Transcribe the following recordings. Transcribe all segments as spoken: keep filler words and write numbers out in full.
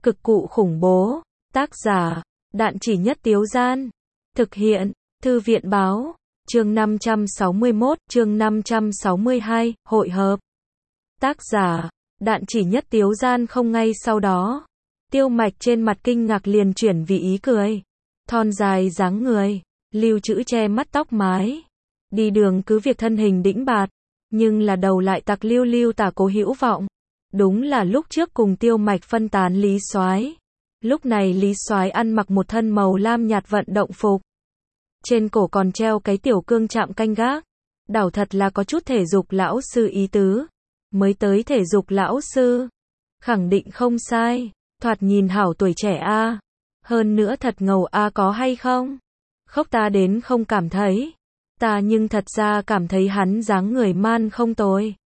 Cực cụ khủng bố. Tác giả, Đạn Chỉ Nhất Tiếu Gian. Thực hiện, Thư viện Báo. Chương năm trăm sáu mươi mốt, chương năm trăm sáu mươi hai, hội hợp. Tác giả, Đạn Chỉ Nhất Tiếu Gian. Không ngay sau đó, Tiêu Mạch trên mặt kinh ngạc liền chuyển vì ý cười. Thon dài dáng người, lưu trữ che mắt tóc mái. Đi đường cứ việc thân hình đĩnh bạt, nhưng là đầu lại tặc lưu lưu tả cố hữu vọng. Đúng là lúc trước cùng Tiêu Mạch phân tán Lý Soái. Lúc này Lý Soái ăn mặc một thân màu lam nhạt vận động phục. Trên cổ còn treo cái tiểu cương chạm canh gác. Đảo thật là có chút thể dục lão sư ý tứ. Mới tới thể dục lão sư. Khẳng định không sai. Thoạt nhìn hảo tuổi trẻ a. Hơn nữa thật ngầu a, có hay không? Khóc ta đến không cảm thấy. Ta nhưng thật ra cảm thấy hắn dáng người man không tồi.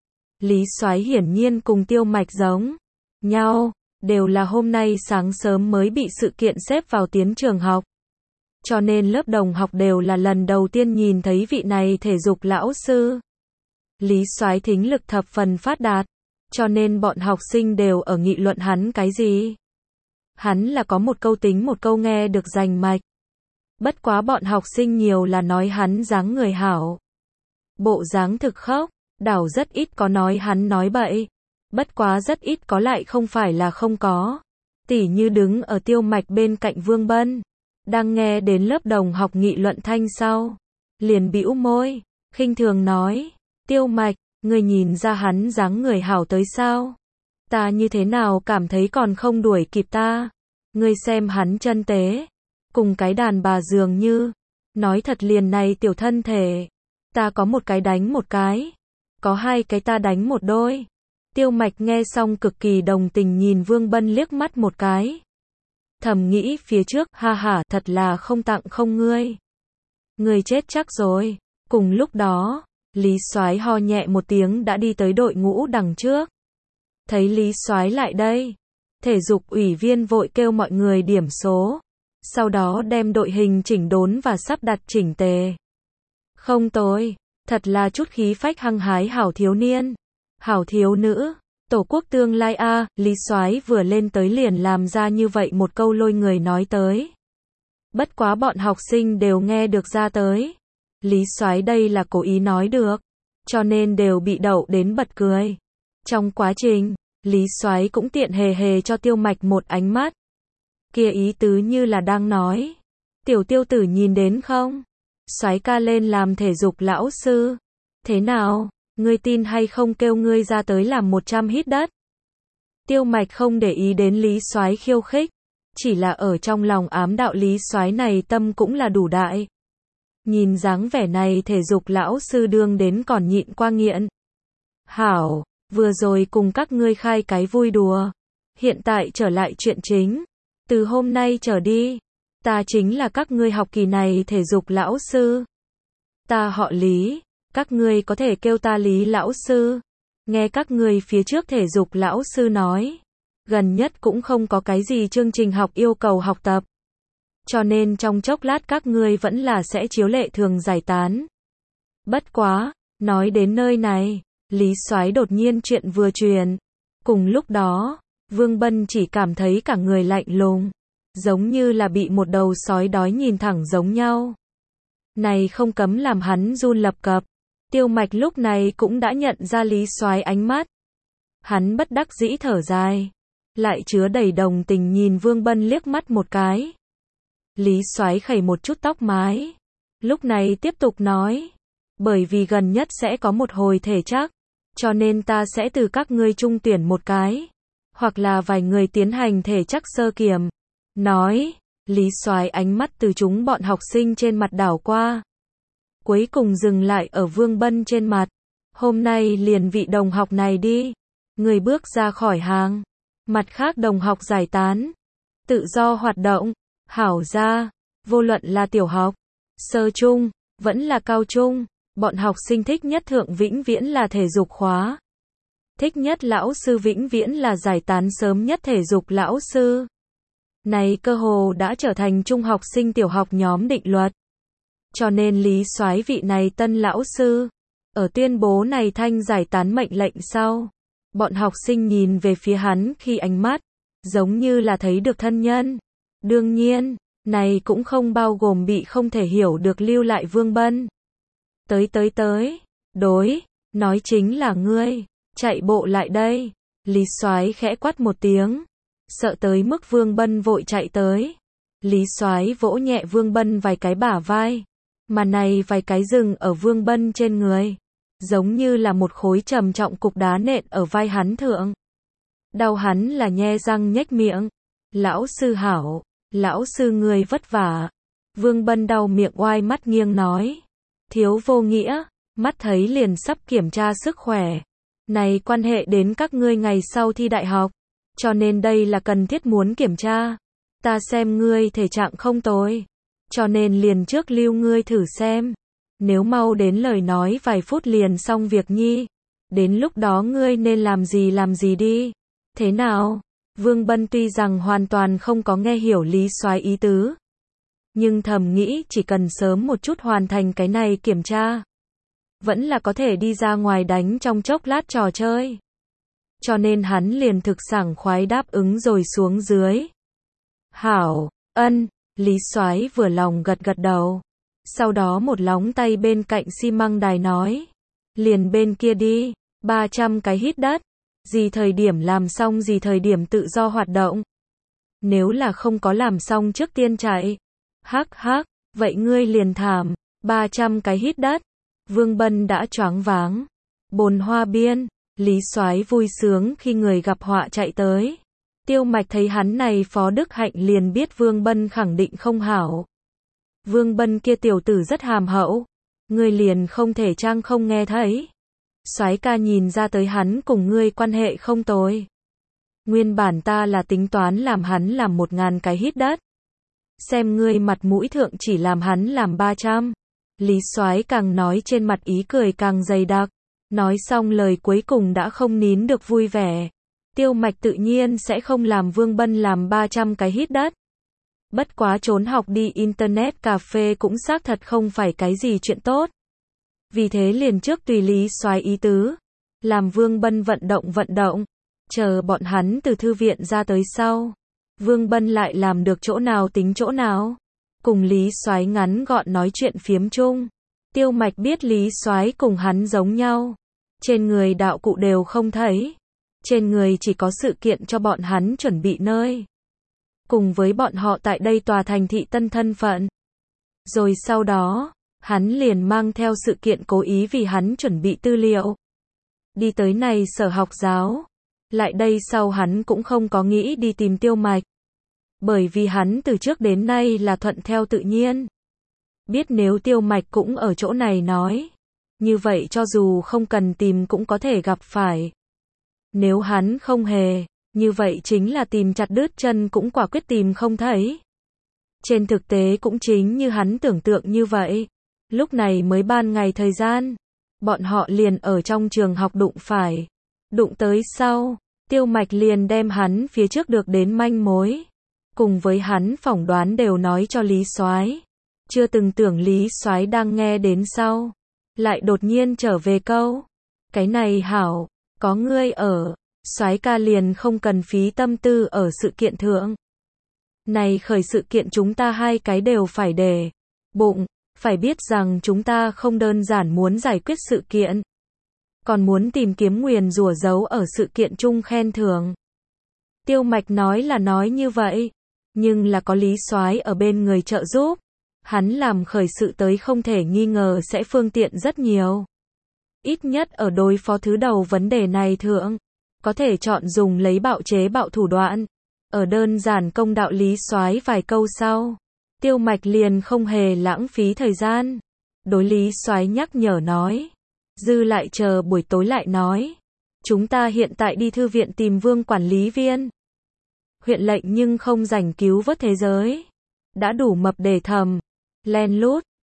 Lý Soái hiển nhiên cùng Tiêu Mạch giống nhau, đều là hôm nay sáng sớm mới bị sự kiện xếp vào tiến trường học. Cho nên lớp đồng học đều là lần đầu tiên nhìn thấy vị này thể dục lão sư. Lý Soái thính lực thập phần phát đạt, cho nên bọn học sinh đều ở nghị luận hắn cái gì. Hắn là có một câu tính một câu nghe được rành mạch. Bất quá bọn học sinh nhiều là nói hắn dáng người hảo. Bộ dáng thực khốc, đảo rất ít có nói hắn nói bậy. Bất quá rất ít có lại không phải là không có. Tỉ như đứng ở Tiêu Mạch bên cạnh Vương Bân, đang nghe đến lớp đồng học nghị luận thanh sau, liền bĩu môi, khinh thường nói, Tiêu Mạch, ngươi nhìn ra hắn dáng người hảo tới sao? Ta như thế nào cảm thấy còn không đuổi kịp ta? Ngươi xem hắn chân tế, cùng cái đàn bà dường như. Nói thật liền này tiểu thân thể, ta có một cái đánh một cái, có hai cái ta đánh một đôi. Tiêu Mạch nghe xong cực kỳ đồng tình nhìn Vương Bân liếc mắt một cái. Thầm nghĩ phía trước, ha ha, thật là không tặng không ngươi. Ngươi chết chắc rồi. Cùng lúc đó, Lý Soái ho nhẹ một tiếng đã đi tới đội ngũ đằng trước. Thấy Lý Soái lại đây, thể dục ủy viên vội kêu mọi người điểm số. Sau đó đem đội hình chỉnh đốn và sắp đặt chỉnh tề. Không tồi, thật là chút khí phách hăng hái hảo thiếu niên, hảo thiếu nữ, tổ quốc tương lai a. Lý Soái vừa lên tới liền làm ra như vậy một câu lôi người nói tới. Bất quá bọn học sinh đều nghe được ra tới. Lý Soái đây là cố ý nói được, cho nên đều bị đậu đến bật cười. Trong quá trình, Lý Soái cũng tiện hề hề cho Tiêu Mạch một ánh mắt. Kia ý tứ như là đang nói, tiểu Tiêu tử nhìn đến không? Soái ca lên làm thể dục lão sư. Thế nào, ngươi tin hay không kêu ngươi ra tới làm một trăm hít đất? Tiêu Mạch không để ý đến Lý Soái khiêu khích, chỉ là ở trong lòng ám đạo Lý Soái này tâm cũng là đủ đại. Nhìn dáng vẻ này thể dục lão sư đương đến còn nhịn qua nghiện. Hảo, vừa rồi cùng các ngươi khai cái vui đùa. Hiện tại trở lại chuyện chính. Từ hôm nay trở đi, ta chính là các ngươi học kỳ này thể dục lão sư. Ta họ Lý, các ngươi có thể kêu ta Lý lão sư. Nghe các ngươi phía trước thể dục lão sư nói, gần nhất cũng không có cái gì chương trình học yêu cầu học tập. Cho nên trong chốc lát các ngươi vẫn là sẽ chiếu lệ thường giải tán. Bất quá, nói đến nơi này, Lý Soái đột nhiên chuyện vừa truyền. Cùng lúc đó, Vương Bân chỉ cảm thấy cả người lạnh lùng, giống như là bị một đầu sói đói nhìn thẳng giống nhau. Này không cấm làm hắn run lập cập. Tiêu Mạch lúc này cũng đã nhận ra Lý Soái ánh mắt. Hắn bất đắc dĩ thở dài, lại chứa đầy đồng tình nhìn Vương Bân liếc mắt một cái. Lý Soái khẩy một chút tóc mái, lúc này tiếp tục nói, bởi vì gần nhất sẽ có một hồi thể chắc, cho nên ta sẽ từ các ngươi trung tuyển một cái, hoặc là vài người tiến hành thể chắc sơ kiểm. Nói, Lý Soái ánh mắt từ chúng bọn học sinh trên mặt đảo qua, cuối cùng dừng lại ở Vương Bân trên mặt. Hôm nay liền vị đồng học này đi. Người bước ra khỏi hàng. Mặt khác đồng học giải tán. Tự do hoạt động. Hảo ra. Vô luận là tiểu học, sơ trung, vẫn là cao trung. Bọn học sinh thích nhất thượng vĩnh viễn là thể dục khóa. Thích nhất lão sư vĩnh viễn là giải tán sớm nhất thể dục lão sư. Này cơ hồ đã trở thành trung học sinh tiểu học nhóm định luật. Cho nên Lý Soái vị này tân lão sư, ở tuyên bố này thanh giải tán mệnh lệnh sau, bọn học sinh nhìn về phía hắn khi ánh mắt, giống như là thấy được thân nhân. Đương nhiên, này cũng không bao gồm bị không thể hiểu được lưu lại Vương Bân. Tới tới tới, đối, nói chính là ngươi, chạy bộ lại đây. Lý Soái khẽ quát một tiếng, sợ tới mức Vương Bân vội chạy tới. Lý Soái vỗ nhẹ Vương Bân vài cái bả vai, mà này vài cái dừng ở Vương Bân trên người, giống như là một khối trầm trọng cục đá nện ở vai hắn thượng. Đau hắn là nhe răng nhếch miệng. Lão sư hảo, lão sư người vất vả. Vương Bân đau miệng oai mắt nghiêng nói. Thiếu vô nghĩa, mắt thấy liền sắp kiểm tra sức khỏe. Này quan hệ đến các ngươi ngày sau thi đại học, cho nên đây là cần thiết muốn kiểm tra. Ta xem ngươi thể trạng không tồi, cho nên liền trước lưu ngươi thử xem. Nếu mau đến lời nói vài phút liền xong việc nhi. Đến lúc đó ngươi nên làm gì làm gì đi. Thế nào? Vương Bân tuy rằng hoàn toàn không có nghe hiểu Lý Soái ý tứ, nhưng thầm nghĩ chỉ cần sớm một chút hoàn thành cái này kiểm tra, vẫn là có thể đi ra ngoài đánh trong chốc lát trò chơi. Cho nên hắn liền thực sảng khoái đáp ứng rồi xuống dưới. Hảo, ân, Lý Soái vừa lòng gật gật đầu. Sau đó một lóng tay bên cạnh xi măng đài nói. Liền bên kia đi, ba trăm cái hít đất. Gì thời điểm làm xong gì thời điểm tự do hoạt động. Nếu là không có làm xong trước tiên chạy. Hắc hắc, vậy ngươi liền thảm, ba trăm cái hít đất. Vương Bân đã choáng váng. Bồn hoa biên, Lý Soái vui sướng khi người gặp họa chạy tới. Tiêu Mạch thấy hắn này phó đức hạnh liền biết Vương Bân khẳng định không hảo. Vương Bân kia tiểu tử rất hàm hậu. Ngươi liền không thể trang không nghe thấy. Soái ca nhìn ra tới hắn cùng ngươi quan hệ không tồi. Nguyên bản ta là tính toán làm hắn làm một ngàn cái hít đất. Xem ngươi mặt mũi thượng chỉ làm hắn làm ba trăm. Lý Soái càng nói trên mặt ý cười càng dày đặc. Nói xong lời cuối cùng đã không nín được vui vẻ. Tiêu Mạch tự nhiên sẽ không làm Vương Bân làm ba trăm cái hít đất. Bất quá trốn học đi internet cà phê cũng xác thật không phải cái gì chuyện tốt. Vì thế liền trước tùy Lý Soái ý tứ, làm Vương Bân vận động vận động, chờ bọn hắn từ thư viện ra tới sau. Vương Bân lại làm được chỗ nào tính chỗ nào. Cùng Lý Soái ngắn gọn nói chuyện phiếm chung. Tiêu Mạch biết Lý Soái cùng hắn giống nhau. Trên người đạo cụ đều không thấy. Trên người chỉ có sự kiện cho bọn hắn chuẩn bị nơi. Cùng với bọn họ tại đây tòa thành thị tân thân phận. Rồi sau đó, hắn liền mang theo sự kiện cố ý vì hắn chuẩn bị tư liệu. Đi tới này sở học giáo. Lại đây sau hắn cũng không có nghĩ đi tìm Tiêu Mạch. Bởi vì hắn từ trước đến nay là thuận theo tự nhiên. Biết nếu Tiêu Mạch cũng ở chỗ này nói. Như vậy cho dù không cần tìm cũng có thể gặp phải. Nếu hắn không hề, như vậy chính là tìm chặt đứt chân cũng quả quyết tìm không thấy. Trên thực tế cũng chính như hắn tưởng tượng như vậy. Lúc này mới ban ngày thời gian. Bọn họ liền ở trong trường học đụng phải. Đụng tới sau, Tiêu Mạch liền đem hắn phía trước được đến manh mối. Cùng với hắn phỏng đoán đều nói cho Lý Soái. Chưa từng tưởng Lý Soái đang nghe đến sau. Lại đột nhiên trở về câu. Cái này hảo, có ngươi ở. Soái ca liền không cần phí tâm tư ở sự kiện thượng. Này khởi sự kiện chúng ta hai cái đều phải để bụng. Phải biết rằng chúng ta không đơn giản muốn giải quyết sự kiện. Còn muốn tìm kiếm nguyền rủa giấu ở sự kiện chung khen thưởng. Tiêu Mạch nói là nói như vậy. Nhưng là có Lý Soái ở bên người trợ giúp. Hắn làm khởi sự tới không thể nghi ngờ sẽ phương tiện rất nhiều. Ít nhất ở đối phó thứ đầu vấn đề này thượng. Có thể chọn dùng lấy bạo chế bạo thủ đoạn. Ở đơn giản công đạo Lý Soái vài câu sau. Tiêu Mạch liền không hề lãng phí thời gian. Đối Lý Soái nhắc nhở nói. Dư lại chờ buổi tối lại nói. Chúng ta hiện tại đi thư viện tìm Vương quản lý viên. Huyện lệnh nhưng không rảnh cứu vớt thế giới. Đã đủ mập để thầm. Len lút,